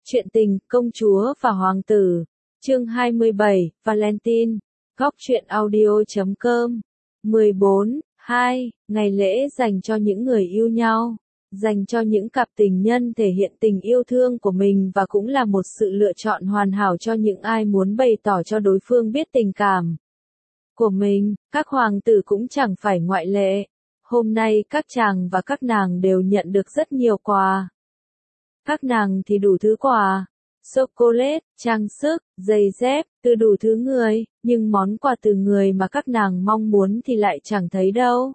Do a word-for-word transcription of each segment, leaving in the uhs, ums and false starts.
Chuyện tình, công chúa và hoàng tử. Chương hai mươi bảy, Valentine. Góc truyện audio chấm com. mười bốn, hai, ngày lễ dành cho những người yêu nhau. Dành cho những cặp tình nhân thể hiện tình yêu thương của mình và cũng là một sự lựa chọn hoàn hảo cho những ai muốn bày tỏ cho đối phương biết tình cảm của mình. Các hoàng tử cũng chẳng phải ngoại lệ. Hôm nay các chàng và các nàng đều nhận được rất nhiều quà. Các nàng thì đủ thứ quà, chocolate, trang sức, giày dép, từ đủ thứ người, nhưng món quà từ người mà các nàng mong muốn thì lại chẳng thấy đâu.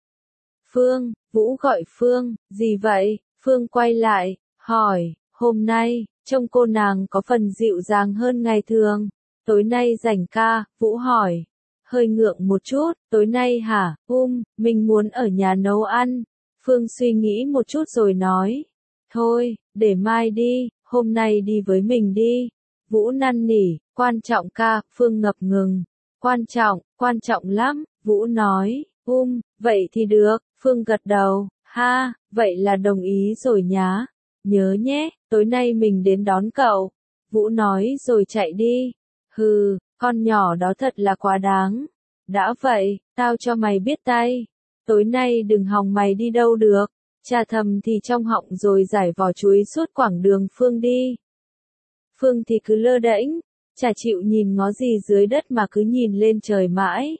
Phương, Vũ gọi Phương, gì vậy? Phương quay lại, hỏi, hôm nay, trông cô nàng có phần dịu dàng hơn ngày thường. Tối nay rảnh ca, Vũ hỏi. Hơi ngượng một chút, tối nay hả? Um, mình muốn ở nhà nấu ăn. Phương suy nghĩ một chút rồi nói. Thôi, để mai đi, hôm nay đi với mình đi. Vũ năn nỉ, quan trọng ca, Phương ngập ngừng. Quan trọng, quan trọng lắm, Vũ nói, um, vậy thì được, Phương gật đầu, ha, vậy là đồng ý rồi nhá. Nhớ nhé, tối nay mình đến đón cậu. Vũ nói rồi chạy đi. Hừ, con nhỏ đó thật là quá đáng. Đã vậy, tao cho mày biết tay. Tối nay đừng hòng mày đi đâu được. Trà thầm thì trong họng rồi giải vỏ chuối suốt quãng đường Phương đi. Phương thì cứ lơ đễnh, chả chịu nhìn ngó gì dưới đất mà cứ nhìn lên trời mãi.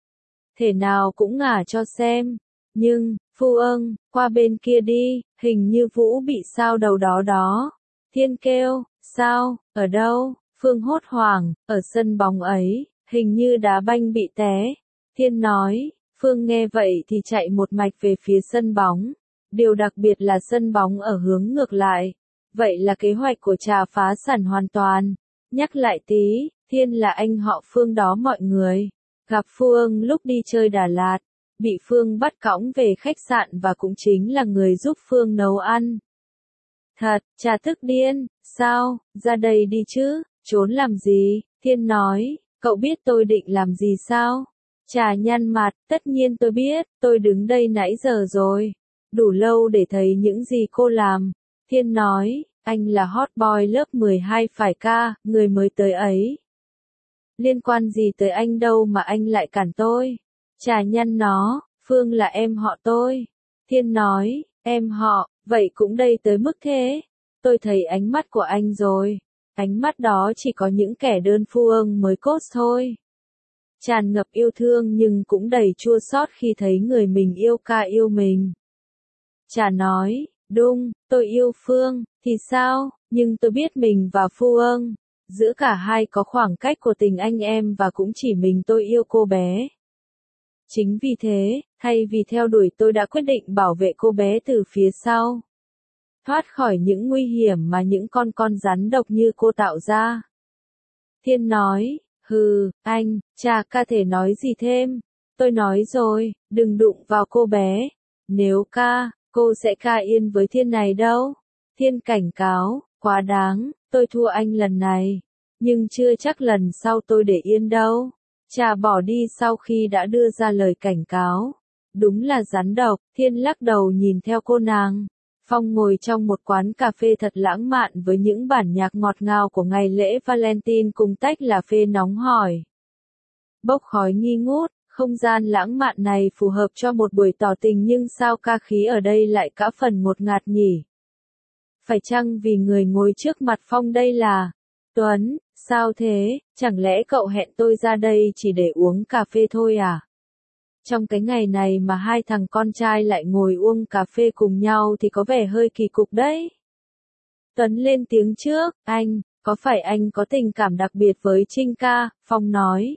Thể nào cũng ngả cho xem. Nhưng, Phu ưng, qua bên kia đi, hình như Vũ bị sao đầu đó đó. Thiên kêu, sao, ở đâu? Phương hốt hoảng, ở sân bóng ấy, hình như đá banh bị té. Thiên nói, Phương nghe vậy thì chạy một mạch về phía sân bóng. Điều đặc biệt là sân bóng ở hướng ngược lại. Vậy là kế hoạch của Trà phá sản hoàn toàn. Nhắc lại tí, Thiên là anh họ Phương đó mọi người. Gặp Phương lúc đi chơi Đà Lạt. Bị Phương bắt cõng về khách sạn và cũng chính là người giúp Phương nấu ăn. Thật, Trà tức điên, sao, ra đây đi chứ, trốn làm gì? Thiên nói, cậu biết tôi định làm gì sao? Trà nhăn mặt, tất nhiên tôi biết, tôi đứng đây nãy giờ rồi. Đủ lâu để thấy những gì cô làm. Thiên nói, anh là hot boy lớp mười hai phải ca, người mới tới ấy. Liên quan gì tới anh đâu mà anh lại cản tôi? Trà nhăn nó, Phương là em họ tôi. Thiên nói, em họ, vậy cũng đây tới mức thế. Tôi thấy ánh mắt của anh rồi. Ánh mắt đó chỉ có những kẻ đơn phương mới cốt thôi. Tràn ngập yêu thương nhưng cũng đầy chua xót khi thấy người mình yêu ca yêu mình. Trà nói, đúng, tôi yêu Phương, thì sao, nhưng tôi biết mình và Phu ưng. Giữa cả hai có khoảng cách của tình anh em và cũng chỉ mình tôi yêu cô bé. Chính vì thế, thay vì theo đuổi tôi đã quyết định bảo vệ cô bé từ phía sau. Thoát khỏi những nguy hiểm mà những con con rắn độc như cô tạo ra. Thiên nói, hừ, anh, Trà ca thể nói gì thêm. Tôi nói rồi, đừng đụng vào cô bé. Nếu ca, cô sẽ ca yên với Thiên này đâu. Thiên cảnh cáo, quá đáng, tôi thua anh lần này. Nhưng chưa chắc lần sau tôi để yên đâu. Trà bỏ đi sau khi đã đưa ra lời cảnh cáo. Đúng là rắn độc, Thiên lắc đầu nhìn theo cô nàng. Phong ngồi trong một quán cà phê thật lãng mạn với những bản nhạc ngọt ngào của ngày lễ Valentine cùng tách cà phê nóng hổi. Bốc khói nghi ngút, không gian lãng mạn này phù hợp cho một buổi tỏ tình nhưng sao ca khí ở đây lại cả phần ngột ngạt nhỉ? Phải chăng vì người ngồi trước mặt Phong đây là Tuấn, sao thế, chẳng lẽ cậu hẹn tôi ra đây chỉ để uống cà phê thôi à? Trong cái ngày này mà hai thằng con trai lại ngồi uống cà phê cùng nhau thì có vẻ hơi kỳ cục đấy. Tuấn lên tiếng trước, anh, có phải anh có tình cảm đặc biệt với Trinh ca? Phong nói.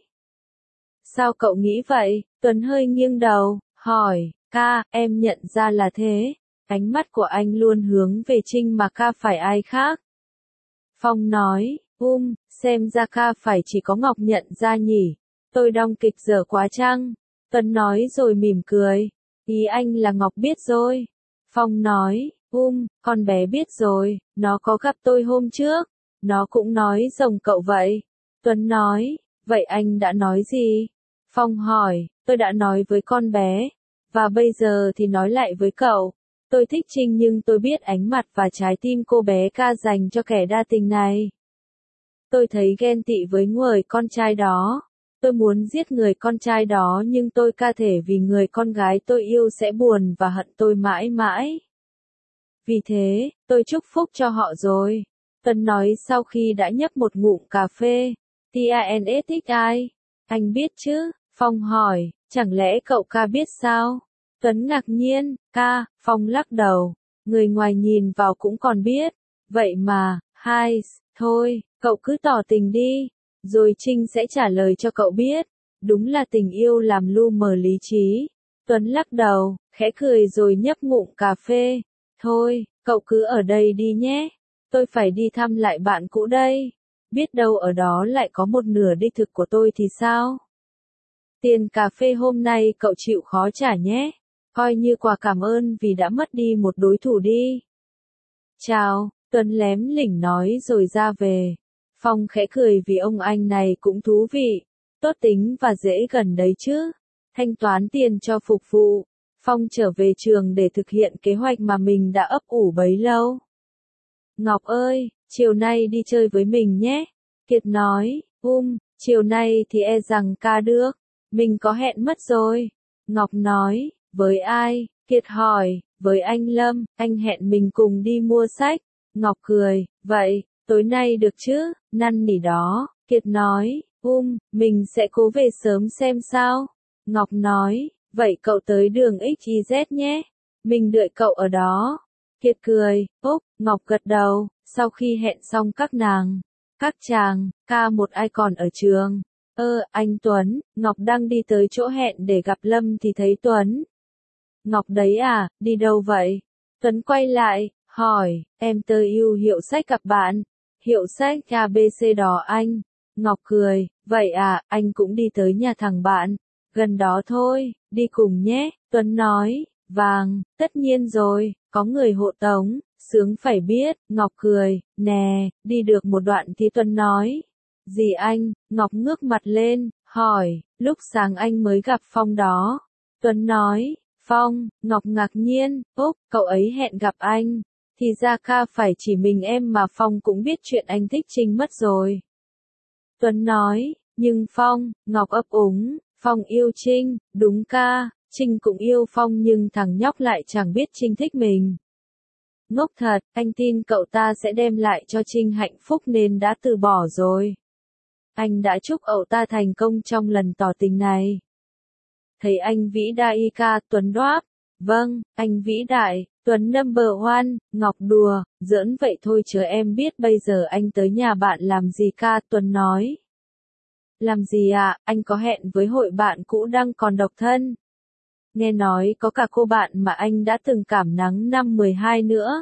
Sao cậu nghĩ vậy? Tuấn hơi nghiêng đầu, hỏi, ca, em nhận ra là thế. Ánh mắt của anh luôn hướng về Trinh mà ca phải ai khác. Phong nói, um, xem ra ca phải chỉ có Ngọc nhận ra nhỉ. Tôi đong kịch dở quá chăng? Tuấn nói rồi mỉm cười. Ý anh là Ngọc biết rồi. Phong nói, um, con bé biết rồi, nó có gặp tôi hôm trước. Nó cũng nói rồng cậu vậy. Tuấn nói, vậy anh đã nói gì? Phong hỏi, tôi đã nói với con bé. Và bây giờ thì nói lại với cậu. Tôi thích Trinh nhưng tôi biết ánh mặt và trái tim cô bé ca dành cho kẻ đa tình này. Tôi thấy ghen tị với người con trai đó. Tôi muốn giết người con trai đó nhưng tôi ca thể vì người con gái tôi yêu sẽ buồn và hận tôi mãi mãi. Vì thế, tôi chúc phúc cho họ rồi. Tuấn nói sau khi đã nhấp một ngụm cà phê. Tinsxi, anh biết chứ? Phong hỏi, chẳng lẽ cậu ca biết sao? Tuấn ngạc nhiên, ca, Phong lắc đầu. Người ngoài nhìn vào cũng còn biết. Vậy mà, hai, thôi, cậu cứ tỏ tình đi. Rồi Trinh sẽ trả lời cho cậu biết. Đúng là tình yêu làm lu mờ lý trí. Tuấn lắc đầu, khẽ cười rồi nhấp ngụm cà phê. Thôi, cậu cứ ở đây đi nhé. Tôi phải đi thăm lại bạn cũ đây. Biết đâu ở đó lại có một nửa đích thực của tôi thì sao? Tiền cà phê hôm nay cậu chịu khó trả nhé. Coi như quà cảm ơn vì đã mất đi một đối thủ đi. Chào, Tuấn lém lỉnh nói rồi ra về. Phong khẽ cười vì ông anh này cũng thú vị. Tốt tính và dễ gần đấy chứ. Thanh toán tiền cho phục vụ. Phong trở về trường để thực hiện kế hoạch mà mình đã ấp ủ bấy lâu. Ngọc ơi, chiều nay đi chơi với mình nhé. Kiệt nói, um, chiều nay thì e rằng ca được. Mình có hẹn mất rồi. Ngọc nói, với ai? Kiệt hỏi, với anh Lâm, anh hẹn mình cùng đi mua sách. Ngọc cười, vậy, tối nay được chứ? Năn nỉ đó. Kiệt nói, um, mình sẽ cố về sớm xem sao. Ngọc nói, vậy cậu tới đường ích i dét nhé. Mình đợi cậu ở đó. Kiệt cười, úp, Ngọc gật đầu. Sau khi hẹn xong các nàng, các chàng, ca một ai còn ở trường. Ơ, anh Tuấn, Ngọc đang đi tới chỗ hẹn để gặp Lâm thì thấy Tuấn. Ngọc đấy à, đi đâu vậy? Tuấn quay lại, hỏi, em tơ yêu hiệu sách gặp bạn. Hiệu sách a bê xê đó anh. Ngọc cười, vậy à, anh cũng đi tới nhà thằng bạn. Gần đó thôi, đi cùng nhé. Tuấn nói, vàng, tất nhiên rồi, có người hộ tống, sướng phải biết. Ngọc cười, nè, đi được một đoạn thì Tuấn nói. Gì anh? Ngọc ngước mặt lên, hỏi, lúc sáng anh mới gặp Phong đó. Tuấn nói, Phong, Ngọc ngạc nhiên, úp, cậu ấy hẹn gặp anh. Thì ra ca phải chỉ mình em mà Phong cũng biết chuyện anh thích Trinh mất rồi. Tuấn nói, nhưng Phong, Ngọc ấp úng, Phong yêu Trinh, đúng ca, Trinh cũng yêu Phong nhưng thằng nhóc lại chẳng biết Trinh thích mình. Ngốc thật, anh tin cậu ta sẽ đem lại cho Trinh hạnh phúc nên đã từ bỏ rồi. Anh đã chúc cậu ta thành công trong lần tỏ tình này. Thấy anh vĩ đại ca, Tuấn đáp. Vâng, anh vĩ đại, Tuấn number one, Ngọc đùa, giỡn vậy thôi chứ em biết bây giờ anh tới nhà bạn làm gì ca, Tuấn nói. Làm gì ạ, à? Anh có hẹn với hội bạn cũ đang còn độc thân. Nghe nói có cả cô bạn mà anh đã từng cảm nắng năm mười hai nữa.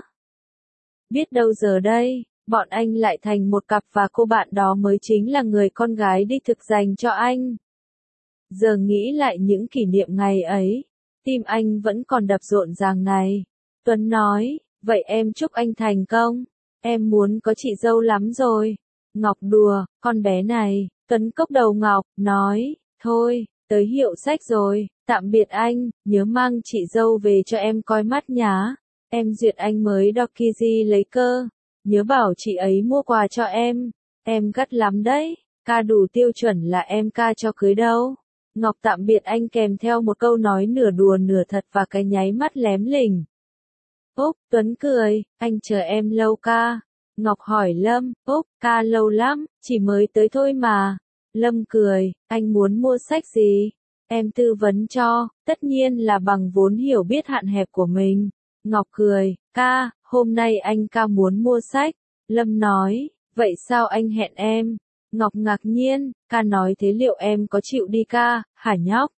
Biết đâu giờ đây, bọn anh lại thành một cặp và cô bạn đó mới chính là người con gái đích thực dành cho anh. Giờ nghĩ lại những kỷ niệm ngày ấy, tim anh vẫn còn đập rộn ràng này. Tuấn nói, vậy em chúc anh thành công. Em muốn có chị dâu lắm rồi. Ngọc đùa, con bé này. Tuấn cốc đầu Ngọc, nói, thôi, tới hiệu sách rồi, tạm biệt anh, nhớ mang chị dâu về cho em coi mắt nhá. Em duyệt anh mới Dokiji lấy cơ. Nhớ bảo chị ấy mua quà cho em. Em gắt lắm đấy, ca đủ tiêu chuẩn là em ca cho cưới đâu. Ngọc tạm biệt anh kèm theo một câu nói nửa đùa nửa thật và cái nháy mắt lém lỉnh. Úc, Tuấn cười, anh chờ em lâu ca. Ngọc hỏi Lâm, Úc, ca lâu lắm, chỉ mới tới thôi mà. Lâm cười, anh muốn mua sách gì? Em tư vấn cho, tất nhiên là bằng vốn hiểu biết hạn hẹp của mình. Ngọc cười, ca, hôm nay anh ca muốn mua sách. Lâm nói, vậy sao anh hẹn em? Ngọc ngạc nhiên, ca nói thế liệu em có chịu đi ca, hả nhóc?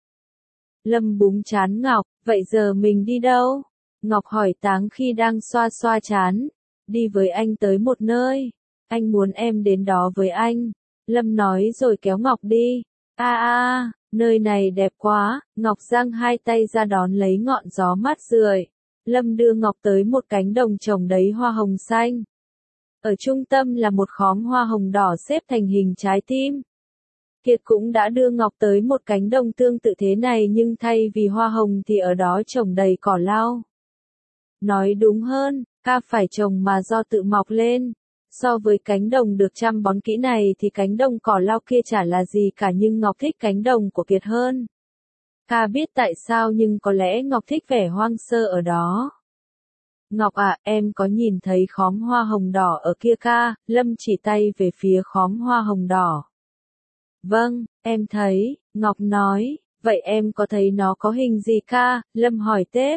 Lâm búng chán Ngọc, vậy giờ mình đi đâu? Ngọc hỏi Táng khi đang xoa xoa chán. Đi với anh tới một nơi. Anh muốn em đến đó với anh. Lâm nói rồi kéo Ngọc đi. A a, nơi này đẹp quá. Ngọc giang hai tay ra đón lấy ngọn gió mát rượi. Lâm đưa Ngọc tới một cánh đồng trồng đầy hoa hồng xanh. Ở trung tâm là một khóm hoa hồng đỏ xếp thành hình trái tim. Kiệt cũng đã đưa Ngọc tới một cánh đồng tương tự thế này nhưng thay vì hoa hồng thì ở đó trồng đầy cỏ lau. Nói đúng hơn, ca phải trồng mà do tự mọc lên. So với cánh đồng được chăm bón kỹ này thì cánh đồng cỏ lau kia chả là gì cả, nhưng Ngọc thích cánh đồng của Kiệt hơn. Ca biết tại sao, nhưng có lẽ Ngọc thích vẻ hoang sơ ở đó. Ngọc à, em có nhìn thấy khóm hoa hồng đỏ ở kia ca? Lâm chỉ tay về phía khóm hoa hồng đỏ. Vâng, em thấy, Ngọc nói. Vậy em có thấy nó có hình gì ca? Lâm hỏi tiếp.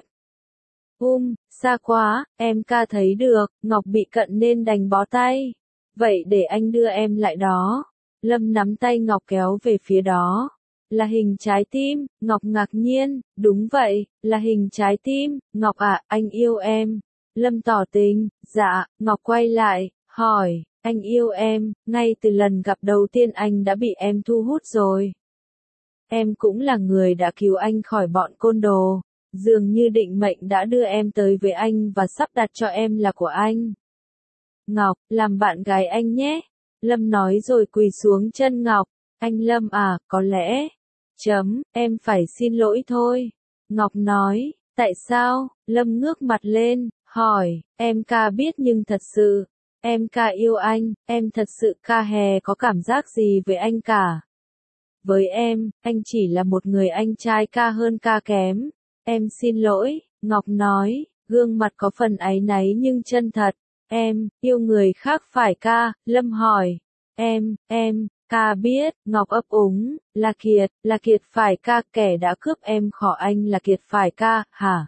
Um, xa quá, em ca thấy được. Ngọc bị cận nên đành bó tay. Vậy để anh đưa em lại đó. Lâm nắm tay Ngọc kéo về phía đó. Là hình trái tim. Ngọc ngạc nhiên. Đúng vậy, là hình trái tim. Ngọc à, anh yêu em. Lâm tỏ tình. Dạ. Ngọc quay lại, hỏi, anh yêu em. Ngay từ lần gặp đầu tiên anh đã bị em thu hút rồi. Em cũng là người đã cứu anh khỏi bọn côn đồ. Dường như định mệnh đã đưa em tới với anh và sắp đặt cho em là của anh. Ngọc, làm bạn gái anh nhé. Lâm nói rồi quỳ xuống chân Ngọc. Anh Lâm à, có lẽ. Chấm, em phải xin lỗi thôi. Ngọc nói, tại sao? Lâm ngước mặt lên, hỏi, em ca biết nhưng thật sự, em ca yêu anh, em thật sự ca hè có cảm giác gì với anh cả. Với em, anh chỉ là một người anh trai ca hơn ca kém. Em xin lỗi, Ngọc nói, gương mặt có phần áy náy nhưng chân thật. Em, yêu người khác phải ca? Lâm hỏi. Em, em, ca biết, Ngọc ấp úng, là Kiệt, là Kiệt phải ca, kẻ đã cướp em khỏi anh là Kiệt phải ca, hả?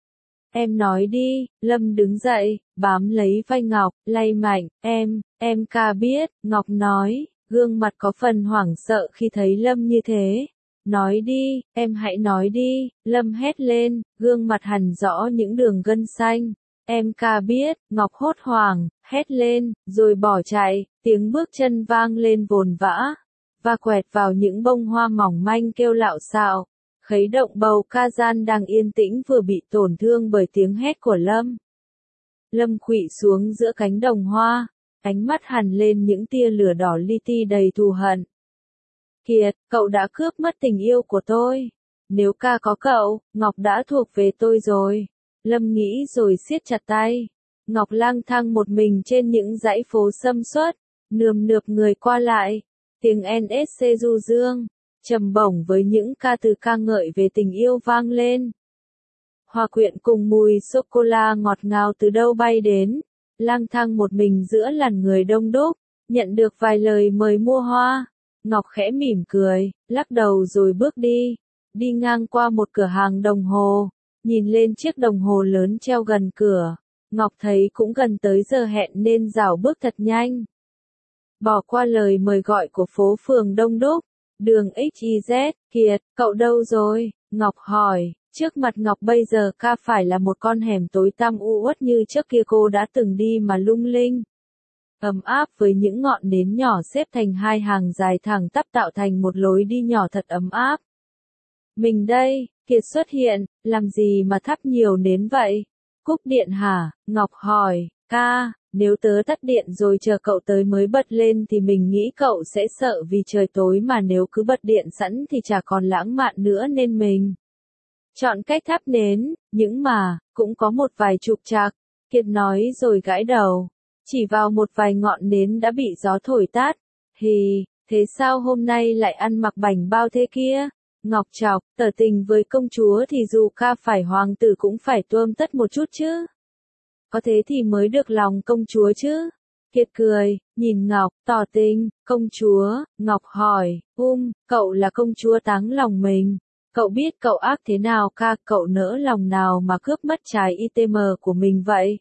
Em nói đi. Lâm đứng dậy, bám lấy vai Ngọc, lay mạnh, em, em ca biết, Ngọc nói, gương mặt có phần hoảng sợ khi thấy Lâm như thế. Nói đi, em hãy nói đi, Lâm hét lên, gương mặt hằn rõ những đường gân xanh. Em ca biết, Ngọc hốt hoảng, hét lên, rồi bỏ chạy, tiếng bước chân vang lên vồn vã, và quẹt vào những bông hoa mỏng manh kêu lạo xạo, khuấy động bầu ca gian đang yên tĩnh vừa bị tổn thương bởi tiếng hét của Lâm. Lâm khuỵu xuống giữa cánh đồng hoa, ánh mắt hằn lên những tia lửa đỏ li ti đầy thù hận. Kiệt, cậu đã cướp mất tình yêu của tôi. Nếu ca có cậu, Ngọc đã thuộc về tôi rồi. Lâm nghĩ rồi siết chặt tay. Ngọc lang thang một mình trên những dãy phố sầm uất, nườm nượp người qua lại. Tiếng en ét xê du dương, trầm bổng với những ca từ ca ngợi về tình yêu vang lên. Hòa quyện cùng mùi sô-cô-la ngọt ngào từ đâu bay đến. Lang thang một mình giữa làn người đông đúc, nhận được vài lời mời mua hoa. Ngọc khẽ mỉm cười, lắc đầu rồi bước đi. Đi ngang qua một cửa hàng đồng hồ, nhìn lên chiếc đồng hồ lớn treo gần cửa. Ngọc thấy cũng gần tới giờ hẹn nên rảo bước thật nhanh. Bỏ qua lời mời gọi của phố phường đông đúc. Đường ích i dét, Kiệt, cậu đâu rồi? Ngọc hỏi. Trước mặt Ngọc bây giờ ca phải là một con hẻm tối tăm u uất như trước kia cô đã từng đi mà lung linh. Ấm áp với những ngọn nến nhỏ xếp thành hai hàng dài thẳng tắp tạo thành một lối đi nhỏ thật ấm áp. Mình đây, Kiệt xuất hiện, làm gì mà thắp nhiều nến vậy? Cúp điện hả? Ngọc hỏi, ca, nếu tớ tắt điện rồi chờ cậu tới mới bật lên thì mình nghĩ cậu sẽ sợ vì trời tối, mà nếu cứ bật điện sẵn thì chả còn lãng mạn nữa nên mình chọn cách thắp nến, nhưng mà, cũng có một vài trục trặc. Kiệt nói rồi gãi đầu. Chỉ vào một vài ngọn nến đã bị gió thổi tắt. Hì, thế sao hôm nay lại ăn mặc bảnh bao thế kia? Ngọc chọc, tỏ tình với công chúa thì dù ca phải hoàng tử cũng phải tuôm tất một chút chứ. Có thế thì mới được lòng công chúa chứ. Kiệt cười, nhìn Ngọc, tỏ tình, công chúa. Ngọc hỏi, um, cậu là công chúa táng lòng mình. Cậu biết cậu ác thế nào ca, cậu nỡ lòng nào mà cướp mất trái i tê em của mình vậy?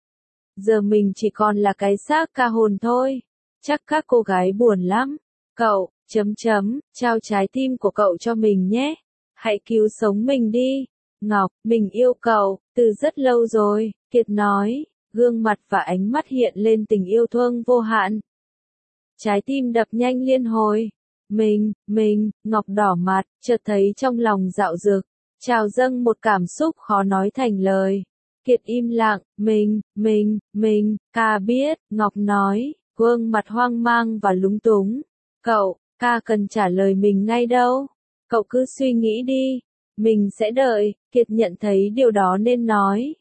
Giờ mình chỉ còn là cái xác ca hồn thôi. Chắc các cô gái buồn lắm. Cậu, chấm chấm, trao trái tim của cậu cho mình nhé. Hãy cứu sống mình đi. Ngọc, mình yêu cậu, từ rất lâu rồi, Kiệt nói, gương mặt và ánh mắt hiện lên tình yêu thương vô hạn. Trái tim đập nhanh liên hồi. Mình, mình, Ngọc đỏ mặt, chợt thấy trong lòng dạo dực, trào dâng một cảm xúc khó nói thành lời. Kiệt im lặng, mình, mình, mình, ca biết, Ngọc nói, gương mặt hoang mang và lúng túng. Cậu, ca cần trả lời mình ngay đâu. Cậu cứ suy nghĩ đi. Mình sẽ đợi. Kiệt nhận thấy điều đó nên nói.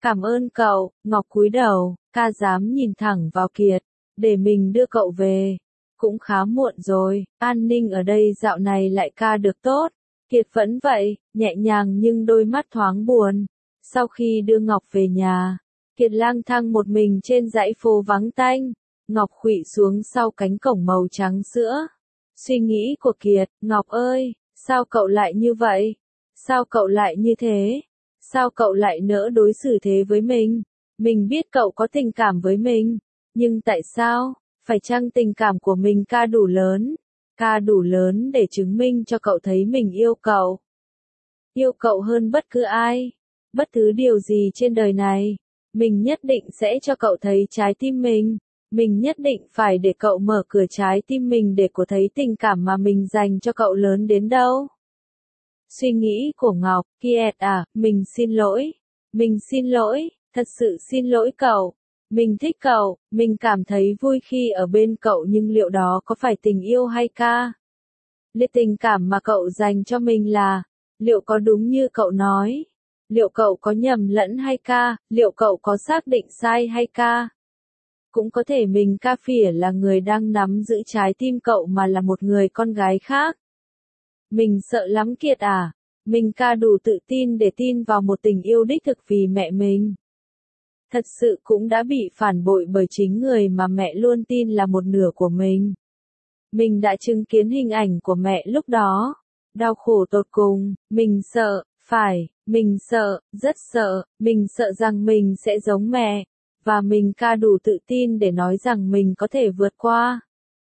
Cảm ơn cậu, Ngọc cúi đầu, ca dám nhìn thẳng vào Kiệt, để mình đưa cậu về. Cũng khá muộn rồi, an ninh ở đây dạo này lại ca được tốt. Kiệt vẫn vậy, nhẹ nhàng nhưng đôi mắt thoáng buồn. Sau khi đưa Ngọc về nhà, Kiệt lang thang một mình trên dãy phố vắng tanh. Ngọc khuỵu xuống sau cánh cổng màu trắng sữa. Suy nghĩ của Kiệt, Ngọc ơi, sao cậu lại như vậy? Sao cậu lại như thế? Sao cậu lại nỡ đối xử thế với mình? Mình biết cậu có tình cảm với mình, nhưng tại sao? Phải chăng tình cảm của mình ca đủ lớn? Ca đủ lớn để chứng minh cho cậu thấy mình yêu cậu. Yêu cậu hơn bất cứ ai, bất cứ điều gì trên đời này. Mình nhất định sẽ cho cậu thấy trái tim mình. Mình nhất định phải để cậu mở cửa trái tim mình để cô thấy tình cảm mà mình dành cho cậu lớn đến đâu. Suy nghĩ của Ngọc, Kiệt à, mình xin lỗi. Mình xin lỗi, thật sự xin lỗi cậu. Mình thích cậu, mình cảm thấy vui khi ở bên cậu nhưng liệu đó có phải tình yêu hay ca? Liệu tình cảm mà cậu dành cho mình là, liệu có đúng như cậu nói? Liệu cậu có nhầm lẫn hay ca? Liệu cậu có xác định sai hay ca? Cũng có thể mình ca phỉa là người đang nắm giữ trái tim cậu mà là một người con gái khác. Mình sợ lắm Kiệt à, mình ca đủ tự tin để tin vào một tình yêu đích thực vì mẹ mình. Thật sự cũng đã bị phản bội bởi chính người mà mẹ luôn tin là một nửa của mình. Mình đã chứng kiến hình ảnh của mẹ lúc đó. Đau khổ tột cùng, mình sợ, phải, mình sợ, rất sợ, mình sợ rằng mình sẽ giống mẹ. Và mình ca đủ tự tin để nói rằng mình có thể vượt qua.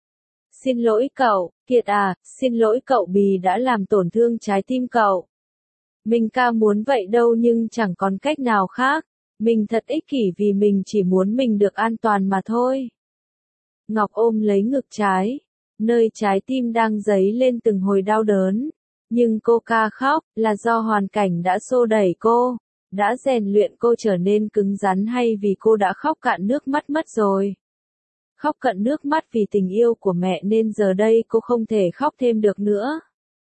Xin lỗi cậu, Kiệt à, xin lỗi cậu vì đã làm tổn thương trái tim cậu. Mình ca muốn vậy đâu nhưng chẳng còn cách nào khác. Mình thật ích kỷ vì mình chỉ muốn mình được an toàn mà thôi. Ngọc ôm lấy ngực trái, nơi trái tim đang dấy lên từng hồi đau đớn. Nhưng cô ca khóc là do hoàn cảnh đã xô đẩy cô, đã rèn luyện cô trở nên cứng rắn hay vì cô đã khóc cạn nước mắt mất rồi. Khóc cạn nước mắt vì tình yêu của mẹ nên giờ đây cô không thể khóc thêm được nữa.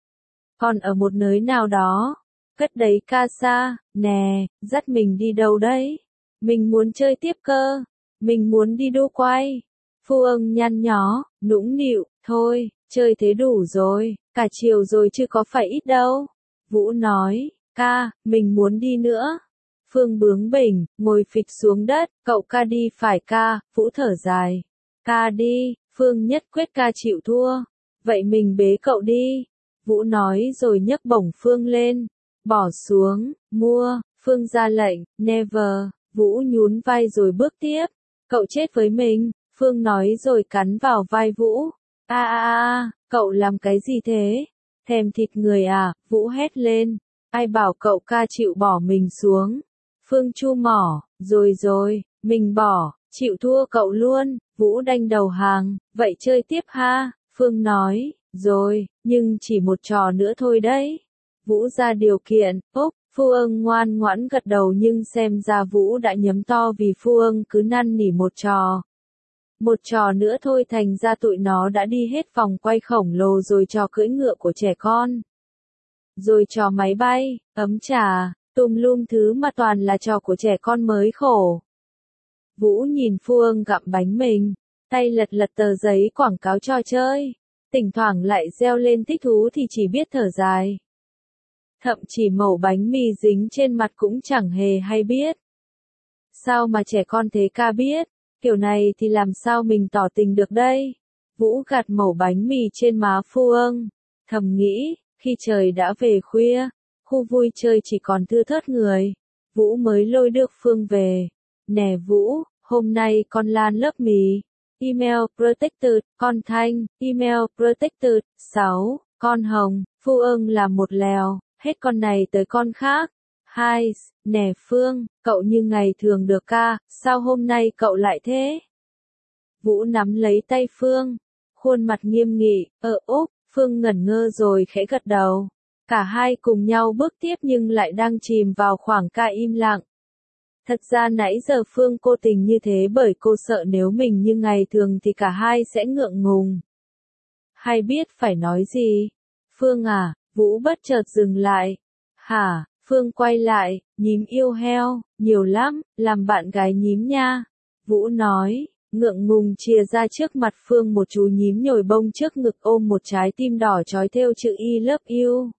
Còn ở một nơi nào đó, cất đấy ca xa, nè, dắt mình đi đâu đấy? Mình muốn chơi tiếp cơ, mình muốn đi đu quay. Phu ưng nhăn nhó, nũng nịu, thôi, chơi thế đủ rồi, cả chiều rồi chứ có phải ít đâu. Vũ nói, ca, mình muốn đi nữa. Phương bướng bỉnh, ngồi phịch xuống đất, cậu ca đi phải ca, Vũ thở dài. Ca đi, Phương nhất quyết ca chịu thua. Vậy mình bế cậu đi. Vũ nói rồi nhấc bổng Phương lên. Bỏ xuống, mua, Phương ra lệnh, never. Vũ nhún vai rồi bước tiếp. Cậu chết với mình, Phương nói rồi cắn vào vai Vũ. A a a, cậu làm cái gì thế? Thèm thịt người à? Vũ hét lên. Ai bảo cậu ca chịu bỏ mình xuống? Phương chu mỏ, rồi rồi, mình bỏ, chịu thua cậu luôn. Vũ đanh đầu hàng, vậy chơi tiếp ha? Phương nói, rồi, nhưng chỉ một trò nữa thôi đấy. Vũ ra điều kiện, ốc, Phu ưng ngoan ngoãn gật đầu nhưng xem ra Vũ đã nhấm to vì Phu ưng cứ năn nỉ một trò. Một trò nữa thôi thành ra tụi nó đã đi hết vòng quay khổng lồ rồi trò cưỡi ngựa của trẻ con. Rồi trò máy bay, ấm trà, tùm lum thứ mà toàn là trò của trẻ con mới khổ. Vũ nhìn Phu ưng gặm bánh mình, tay lật lật tờ giấy quảng cáo trò chơi, thỉnh thoảng lại reo lên thích thú thì chỉ biết thở dài. Thậm chỉ mẩu bánh mì dính trên mặt cũng chẳng hề hay biết. Sao mà trẻ con thế ca biết, kiểu này thì làm sao mình tỏ tình được đây? Vũ gạt mẩu bánh mì trên má Phu ưng, thầm nghĩ, khi trời đã về khuya, khu vui chơi chỉ còn thưa thớt người, Vũ mới lôi được Phương về. Nè Vũ, hôm nay con Lan lớp mì. Email protected, con Thanh, email protected. sáu, con Hồng, Phu ưng là một lèo, hết con này tới con khác. Hai, nè Phương, cậu như ngày thường được ca, sao hôm nay cậu lại thế? Vũ nắm lấy tay Phương, khuôn mặt nghiêm nghị, ờ úp, Phương ngẩn ngơ rồi khẽ gật đầu. Cả hai cùng nhau bước tiếp nhưng lại đang chìm vào khoảng ca im lặng. Thật ra nãy giờ Phương cố tình như thế bởi cô sợ nếu mình như ngày thường thì cả hai sẽ ngượng ngùng. Hay biết phải nói gì? Phương à, Vũ bất chợt dừng lại. Hả, Phương quay lại, nhím yêu heo, nhiều lắm, làm bạn gái nhím nha. Vũ nói, ngượng ngùng chìa ra trước mặt Phương một chú nhím nhồi bông trước ngực ôm một trái tim đỏ trói thêu chữ I love you.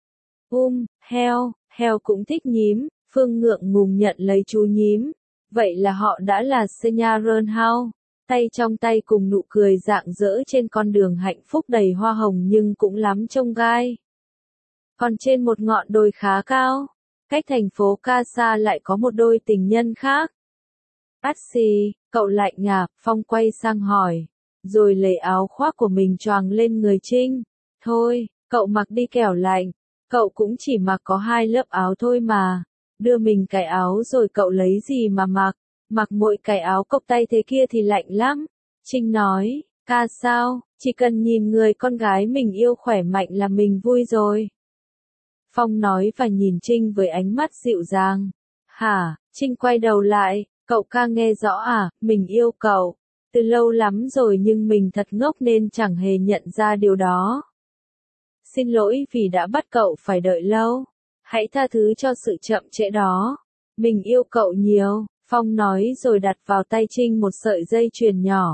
Um, heo, heo cũng thích nhím, Phương ngượng ngùng nhận lấy chú nhím. Vậy là họ đã là Señarenhao, tay trong tay cùng nụ cười rạng rỡ trên con đường hạnh phúc đầy hoa hồng nhưng cũng lắm chông gai. Còn trên một ngọn đồi khá cao, cách thành phố Casa lại có một đôi tình nhân khác. Át xì, cậu lạnh à, Phong quay sang hỏi, rồi lấy áo khoác của mình choàng lên người Trinh. Thôi, cậu mặc đi kẻo lạnh, cậu cũng chỉ mặc có hai lớp áo thôi mà. Đưa mình cái áo rồi cậu lấy gì mà mặc, mặc mỗi cái áo cộc tay thế kia thì lạnh lắm. Trinh nói, ca sao, chỉ cần nhìn người con gái mình yêu khỏe mạnh là mình vui rồi. Phong nói và nhìn Trinh với ánh mắt dịu dàng. Hả, Trinh quay đầu lại, cậu ca nghe rõ à, mình yêu cậu. Từ lâu lắm rồi nhưng mình thật ngốc nên chẳng hề nhận ra điều đó. Xin lỗi vì đã bắt cậu phải đợi lâu. Hãy tha thứ cho sự chậm trễ đó. Mình yêu cậu nhiều, Phong nói rồi đặt vào tay Trinh một sợi dây chuyền nhỏ.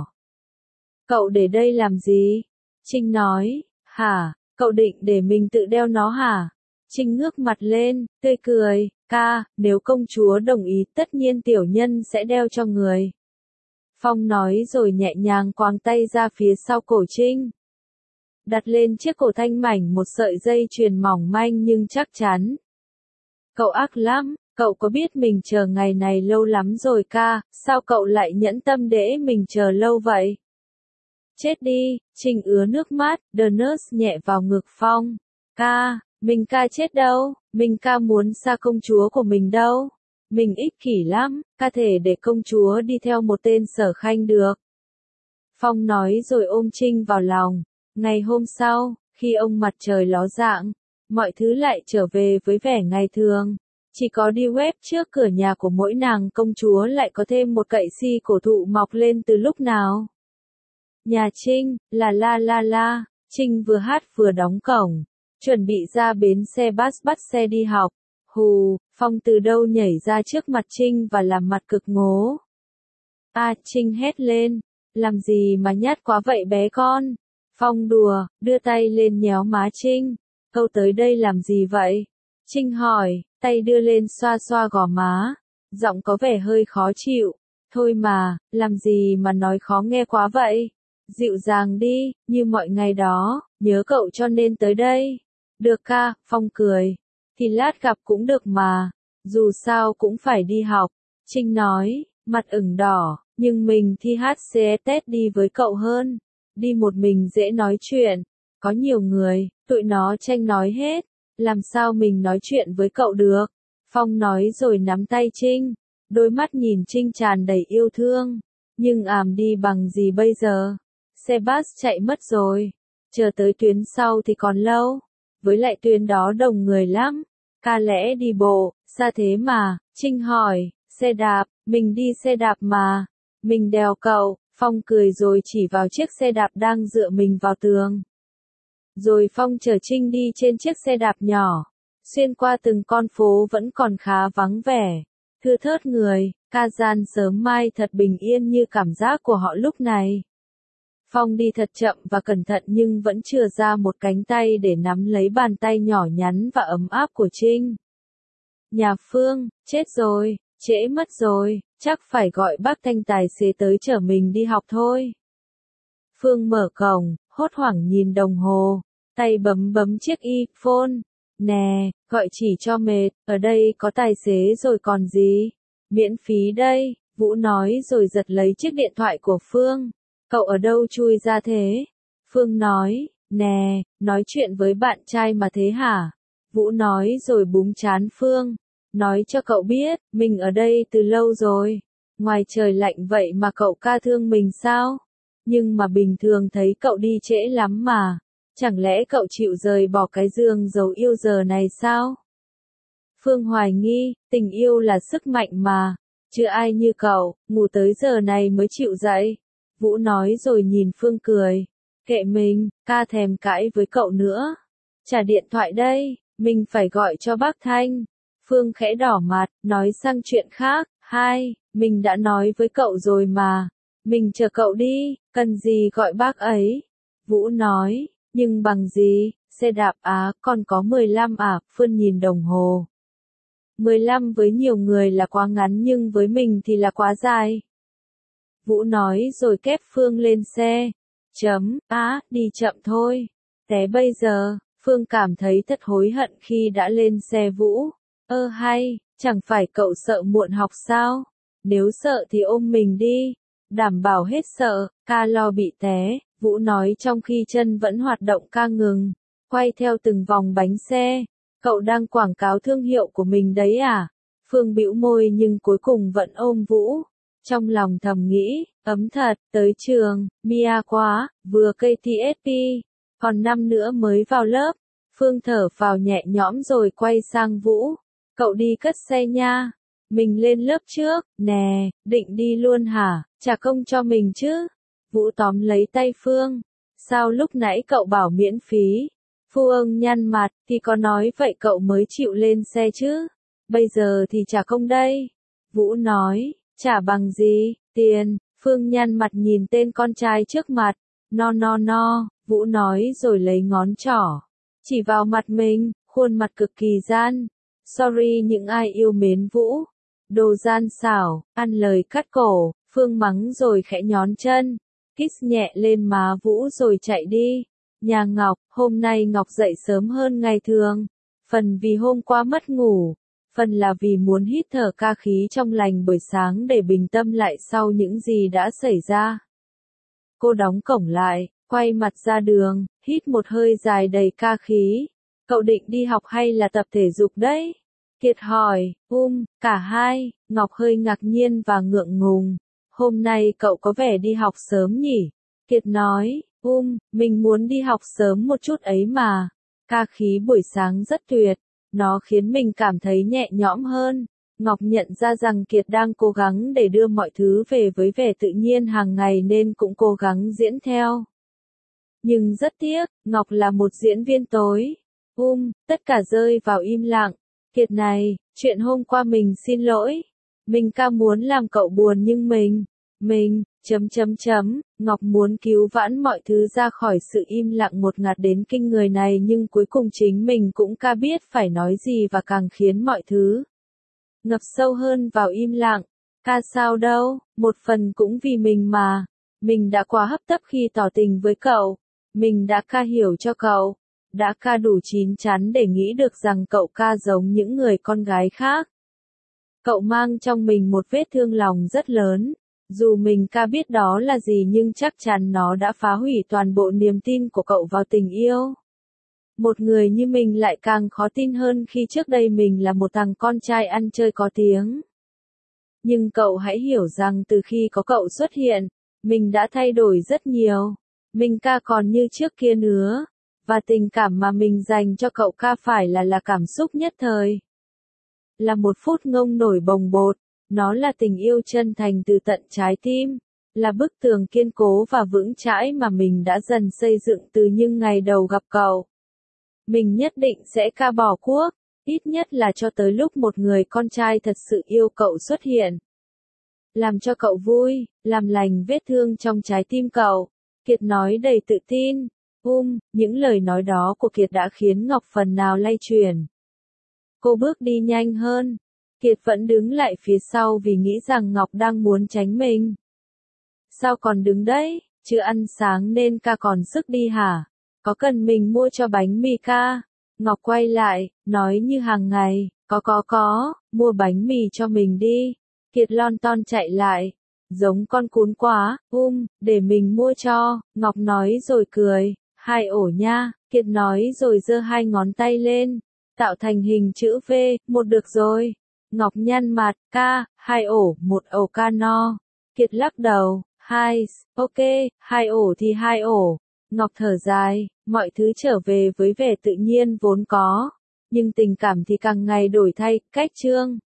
Cậu để đây làm gì? Trinh nói, hả, cậu định để mình tự đeo nó hả? Trinh ngước mặt lên, tươi cười, ca, nếu công chúa đồng ý tất nhiên tiểu nhân sẽ đeo cho người. Phong nói rồi nhẹ nhàng quàng tay ra phía sau cổ Trinh. Đặt lên chiếc cổ thanh mảnh một sợi dây chuyền mỏng manh nhưng chắc chắn. Cậu ác lắm, cậu có biết mình chờ ngày này lâu lắm rồi ca, sao cậu lại nhẫn tâm để mình chờ lâu vậy? Chết đi, Trinh ứa nước mắt, The Nurse nhẹ vào ngực Phong. Ca, mình ca chết đâu, mình ca muốn xa công chúa của mình đâu. Mình ích kỷ lắm, ca thể để công chúa đi theo một tên Sở Khanh được. Phong nói rồi ôm Trinh vào lòng. Ngày hôm sau, khi ông mặt trời ló dạng, mọi thứ lại trở về với vẻ ngày thường. Chỉ có đi web trước cửa nhà của mỗi nàng công chúa lại có thêm một cậy si cổ thụ mọc lên từ lúc nào. Nhà Trinh, là la la la, Trinh vừa hát vừa đóng cổng, chuẩn bị ra bến xe bus bắt xe đi học. Hù, Phong từ đâu nhảy ra trước mặt Trinh và làm mặt cực ngố. À, Trinh hét lên, làm gì mà nhát quá vậy bé con? Phong đùa, đưa tay lên nhéo má Trinh. Câu tới đây làm gì vậy? Trinh hỏi, tay đưa lên xoa xoa gò má. Giọng có vẻ hơi khó chịu. Thôi mà, làm gì mà nói khó nghe quá vậy? Dịu dàng đi, như mọi ngày đó, nhớ cậu cho nên tới đây. Được ca, Phong cười. Thì lát gặp cũng được mà. Dù sao cũng phải đi học. Trinh nói, mặt ửng đỏ, nhưng mình thi hát xê test đi với cậu hơn. Đi một mình dễ nói chuyện, có nhiều người, tụi nó tranh nói hết, làm sao mình nói chuyện với cậu được. Phong nói rồi nắm tay Trinh, đôi mắt nhìn Trinh tràn đầy yêu thương, nhưng àm đi bằng gì bây giờ, xe bus chạy mất rồi, chờ tới tuyến sau thì còn lâu, với lại tuyến đó đông người lắm, ca lẽ đi bộ, xa thế mà. Trinh hỏi, xe đạp, mình đi xe đạp mà, mình đèo cậu. Phong cười rồi chỉ vào chiếc xe đạp đang dựa mình vào tường. Rồi Phong chở Trinh đi trên chiếc xe đạp nhỏ, xuyên qua từng con phố vẫn còn khá vắng vẻ, thưa thớt người, ca gian sớm mai thật bình yên như cảm giác của họ lúc này. Phong đi thật chậm và cẩn thận nhưng vẫn chừa ra một cánh tay để nắm lấy bàn tay nhỏ nhắn và ấm áp của Trinh. Nhà Phương, chết rồi, trễ mất rồi, chắc phải gọi bác Thanh tài xế tới chở mình đi học thôi. Phương mở cổng, hốt hoảng nhìn đồng hồ, tay bấm bấm chiếc iPhone. Nè, gọi chỉ cho mệt, ở đây có tài xế rồi còn gì. Miễn phí đây, Vũ nói rồi giật lấy chiếc điện thoại của Phương. Cậu ở đâu chui ra thế? Phương nói, nè, nói chuyện với bạn trai mà thế hả? Vũ nói rồi búng trán Phương. Nói cho cậu biết, mình ở đây từ lâu rồi. Ngoài trời lạnh vậy mà cậu ca thương mình sao? Nhưng mà bình thường thấy cậu đi trễ lắm mà. Chẳng lẽ cậu chịu rời bỏ cái giường dấu yêu giờ này sao? Phương hoài nghi, tình yêu là sức mạnh mà. Chưa ai như cậu, ngủ tới giờ này mới chịu dậy. Vũ nói rồi nhìn Phương cười. Kệ mình, ca thèm cãi với cậu nữa. Trả điện thoại đây, mình phải gọi cho bác Thanh. Phương khẽ đỏ mặt, nói sang chuyện khác, hai, mình đã nói với cậu rồi mà. Mình chờ cậu đi, cần gì gọi bác ấy. Vũ nói, nhưng bằng gì, xe đạp á, còn có mười lăm à, Phương nhìn đồng hồ. mười lăm với nhiều người là quá ngắn nhưng với mình thì là quá dài. Vũ nói rồi kép Phương lên xe. Chấm, á, đi chậm thôi. Té bây giờ, Phương cảm thấy thật hối hận khi đã lên xe Vũ. Ơ hay, chẳng phải cậu sợ muộn học sao? Nếu sợ thì ôm mình đi. Đảm bảo hết sợ, ca lo bị té, Vũ nói trong khi chân vẫn hoạt động ca ngừng, quay theo từng vòng bánh xe. Cậu đang quảng cáo thương hiệu của mình đấy à? Phương bĩu môi nhưng cuối cùng vẫn ôm Vũ. Trong lòng thầm nghĩ, ấm thật, tới trường, Mia quá, vừa ca tê ét pê, còn năm nữa mới vào lớp. Phương thở vào nhẹ nhõm rồi quay sang Vũ. Cậu đi cất xe nha. Mình lên lớp trước, nè, định đi luôn hả, trả công cho mình chứ. Vũ tóm lấy tay Phương. Sao lúc nãy cậu bảo miễn phí? Phương nhăn mặt, thì có nói vậy cậu mới chịu lên xe chứ. Bây giờ thì trả công đây. Vũ nói, trả bằng gì, tiền. Phương nhăn mặt nhìn tên con trai trước mặt. No no no, Vũ nói rồi lấy ngón trỏ chỉ vào mặt mình, khuôn mặt cực kỳ gian. Sorry những ai yêu mến Vũ. Đồ gian xảo, ăn lời cắt cổ, Phương mắng rồi khẽ nhón chân. Kiss nhẹ lên má Vũ rồi chạy đi. Nhà Ngọc, hôm nay Ngọc dậy sớm hơn ngày thường. Phần vì hôm qua mất ngủ, phần là vì muốn hít thở ca khí trong lành buổi sáng để bình tâm lại sau những gì đã xảy ra. Cô đóng cổng lại, quay mặt ra đường, hít một hơi dài đầy ca khí. Cậu định đi học hay là tập thể dục đấy? Kiệt hỏi, um, cả hai. Ngọc hơi ngạc nhiên và ngượng ngùng. Hôm nay cậu có vẻ đi học sớm nhỉ? Kiệt nói, um, mình muốn đi học sớm một chút ấy mà. Ca khí buổi sáng rất tuyệt, nó khiến mình cảm thấy nhẹ nhõm hơn. Ngọc nhận ra rằng Kiệt đang cố gắng để đưa mọi thứ về với vẻ tự nhiên hàng ngày nên cũng cố gắng diễn theo. Nhưng rất tiếc, Ngọc là một diễn viên tối. Um, tất cả rơi vào im lặng. Kiệt này, chuyện hôm qua mình xin lỗi. Mình ca muốn làm cậu buồn nhưng mình, mình, chấm chấm chấm, Ngọc muốn cứu vãn mọi thứ ra khỏi sự im lặng ngột ngạt đến kinh người này nhưng cuối cùng chính mình cũng ca biết phải nói gì và càng khiến mọi thứ ngập sâu hơn vào im lặng. Ca sao đâu, một phần cũng vì mình mà. Mình đã quá hấp tấp khi tỏ tình với cậu. Mình đã ca hiểu cho cậu. Đã ca đủ chín chắn để nghĩ được rằng cậu ca giống những người con gái khác. Cậu mang trong mình một vết thương lòng rất lớn. Dù mình ca biết đó là gì nhưng chắc chắn nó đã phá hủy toàn bộ niềm tin của cậu vào tình yêu. Một người như mình lại càng khó tin hơn khi trước đây mình là một thằng con trai ăn chơi có tiếng. Nhưng cậu hãy hiểu rằng từ khi có cậu xuất hiện, mình đã thay đổi rất nhiều. Mình ca còn như trước kia nữa. Và tình cảm mà mình dành cho cậu ca phải là là cảm xúc nhất thời. Là một phút ngông nổi bồng bột. Nó là tình yêu chân thành từ tận trái tim. Là bức tường kiên cố và vững chãi mà mình đã dần xây dựng từ những ngày đầu gặp cậu. Mình nhất định sẽ ca bỏ cuộc, ít nhất là cho tới lúc một người con trai thật sự yêu cậu xuất hiện. Làm cho cậu vui, làm lành vết thương trong trái tim cậu. Kiệt nói đầy tự tin. Um, những lời nói đó của Kiệt đã khiến Ngọc phần nào lay chuyển. Cô bước đi nhanh hơn. Kiệt vẫn đứng lại phía sau vì nghĩ rằng Ngọc đang muốn tránh mình. Sao còn đứng đấy, chưa ăn sáng nên ca còn sức đi hả? Có cần mình mua cho bánh mì ca? Ngọc quay lại, nói như hàng ngày, có có có, mua bánh mì cho mình đi. Kiệt lon ton chạy lại, giống con cún quá, um, để mình mua cho, Ngọc nói rồi cười, hai ổ nha, Kiệt nói rồi giơ hai ngón tay lên, tạo thành hình chữ V, một được rồi. Ngọc nhăn mặt, ca, hai ổ, một ổ ca no. Kiệt lắc đầu, hai, ok, hai ổ thì hai ổ. Ngọc thở dài, mọi thứ trở về với vẻ tự nhiên vốn có. Nhưng tình cảm thì càng ngày đổi thay, cách chương.